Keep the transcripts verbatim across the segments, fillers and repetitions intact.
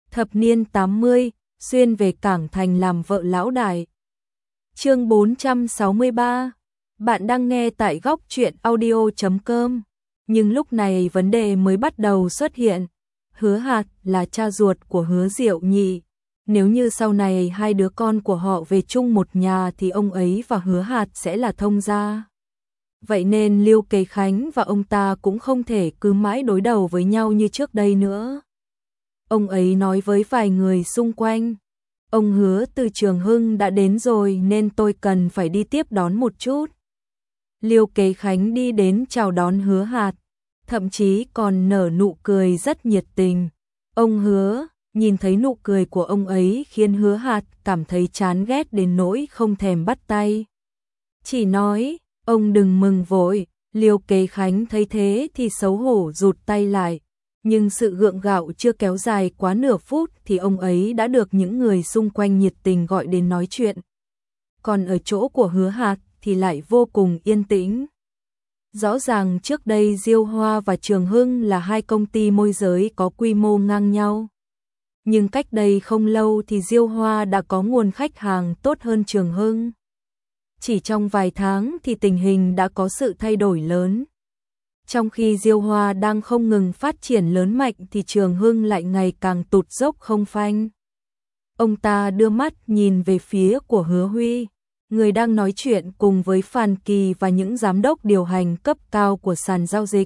Thập niên tám mươi, xuyên về Cảng Thành làm vợ lão đại. Chương bốn trăm sáu mươi ba. Bạn đang nghe tại góc truyện audio chấm com. Nhưng lúc này vấn đề mới bắt đầu xuất hiện. Hứa Hạt là cha ruột của Hứa Diệu Nhị. Nếu như sau này hai đứa con của họ về chung một nhà thì ông ấy và Hứa Hạt sẽ là thông gia. Vậy nên Liêu Kế Khánh và ông ta cũng không thể cứ mãi đối đầu với nhau như trước đây nữa. Ông ấy nói với vài người xung quanh, ông Hứa từ Trường Hưng đã đến rồi nên tôi cần phải đi tiếp đón một chút. Liêu Kế Khánh đi đến chào đón Hứa Hạt, thậm chí còn nở nụ cười rất nhiệt tình. Ông Hứa, nhìn thấy nụ cười của ông ấy khiến Hứa Hạt cảm thấy chán ghét đến nỗi không thèm bắt tay. Chỉ nói, ông đừng mừng vội. Liêu Kế Khánh thấy thế thì xấu hổ rụt tay lại. Nhưng sự gượng gạo chưa kéo dài quá nửa phút thì ông ấy đã được những người xung quanh nhiệt tình gọi đến nói chuyện. Còn ở chỗ của Hứa Hạt thì lại vô cùng yên tĩnh. Rõ ràng trước đây Diêu Hoa và Trường Hưng là hai công ty môi giới có quy mô ngang nhau. Nhưng cách đây không lâu thì Diêu Hoa đã có nguồn khách hàng tốt hơn Trường Hưng. Chỉ trong vài tháng thì tình hình đã có sự thay đổi lớn. Trong khi Diêu Hoa đang không ngừng phát triển lớn mạnh thì Trường Hưng lại ngày càng tụt dốc không phanh. Ông ta đưa mắt nhìn về phía của Hứa Huy, người đang nói chuyện cùng với Phan Kỳ và những giám đốc điều hành cấp cao của sàn giao dịch.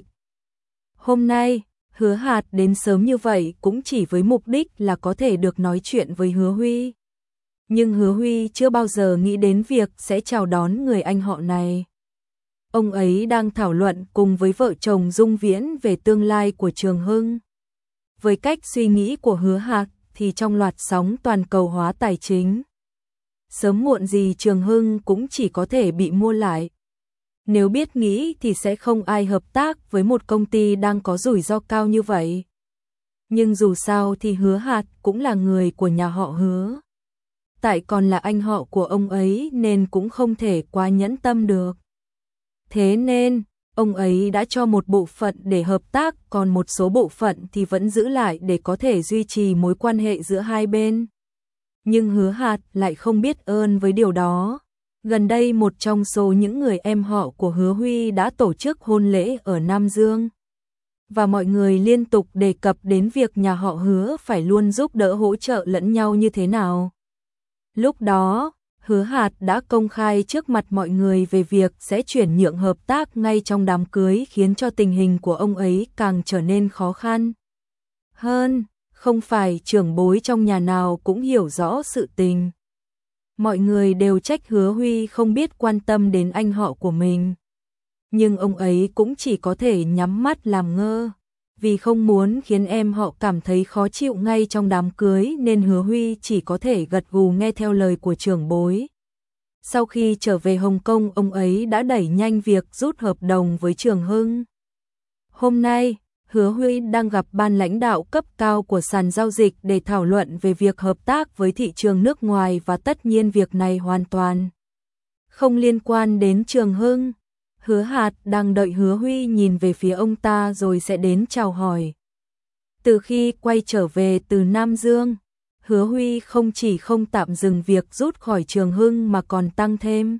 Hôm nay, Hứa Hạt đến sớm như vậy cũng chỉ với mục đích là có thể được nói chuyện với Hứa Huy. Nhưng Hứa Huy chưa bao giờ nghĩ đến việc sẽ chào đón người anh họ này. Ông ấy đang thảo luận cùng với vợ chồng Dung Viễn về tương lai của Trường Hưng. Với cách suy nghĩ của Hứa Hạt thì trong loạt sóng toàn cầu hóa tài chính, sớm muộn gì Trường Hưng cũng chỉ có thể bị mua lại. Nếu biết nghĩ thì sẽ không ai hợp tác với một công ty đang có rủi ro cao như vậy. Nhưng dù sao thì Hứa Hạt cũng là người của nhà họ Hứa. Tại còn là anh họ của ông ấy nên cũng không thể quá nhẫn tâm được. Thế nên, ông ấy đã cho một bộ phận để hợp tác, còn một số bộ phận thì vẫn giữ lại để có thể duy trì mối quan hệ giữa hai bên. Nhưng Hứa Hạt lại không biết ơn với điều đó. Gần đây một trong số những người em họ của Hứa Huy đã tổ chức hôn lễ ở Nam Dương. Và mọi người liên tục đề cập đến việc nhà họ Hứa phải luôn giúp đỡ hỗ trợ lẫn nhau như thế nào. Lúc đó, Hứa Hạt đã công khai trước mặt mọi người về việc sẽ chuyển nhượng hợp tác ngay trong đám cưới, khiến cho tình hình của ông ấy càng trở nên khó khăn hơn. Không phải trưởng bối trong nhà nào cũng hiểu rõ sự tình. Mọi người đều trách Hứa Huy không biết quan tâm đến anh họ của mình. Nhưng ông ấy cũng chỉ có thể nhắm mắt làm ngơ. Vì không muốn khiến em họ cảm thấy khó chịu ngay trong đám cưới nên Hứa Huy chỉ có thể gật gù nghe theo lời của trưởng bối. Sau khi trở về Hồng Kông, ông ấy đã đẩy nhanh việc rút hợp đồng với Trường Hưng. Hôm nay, Hứa Huy đang gặp ban lãnh đạo cấp cao của sàn giao dịch để thảo luận về việc hợp tác với thị trường nước ngoài, và tất nhiên việc này hoàn toàn không liên quan đến Trường Hưng. Hứa Hạt đang đợi Hứa Huy nhìn về phía ông ta rồi sẽ đến chào hỏi. Từ khi quay trở về từ Nam Dương, Hứa Huy không chỉ không tạm dừng việc rút khỏi Trường Hưng mà còn tăng thêm.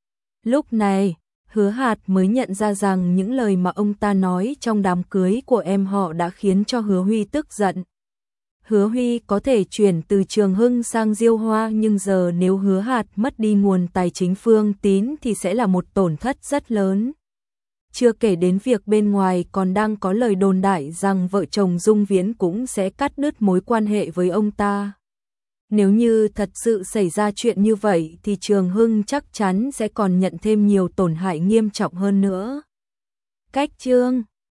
Lúc này, Hứa Hạt mới nhận ra rằng những lời mà ông ta nói trong đám cưới của em họ đã khiến cho Hứa Huy tức giận. Hứa Huy có thể chuyển từ Trường Hưng sang Diêu Hoa, nhưng giờ nếu Hứa Hạt mất đi nguồn tài chính Phương Tín thì sẽ là một tổn thất rất lớn. Chưa kể đến việc bên ngoài còn đang có lời đồn đại rằng vợ chồng Dung Viễn cũng sẽ cắt đứt mối quan hệ với ông ta. Nếu như thật sự xảy ra chuyện như vậy thì Trường Hưng chắc chắn sẽ còn nhận thêm nhiều tổn hại nghiêm trọng hơn nữa. Cách chương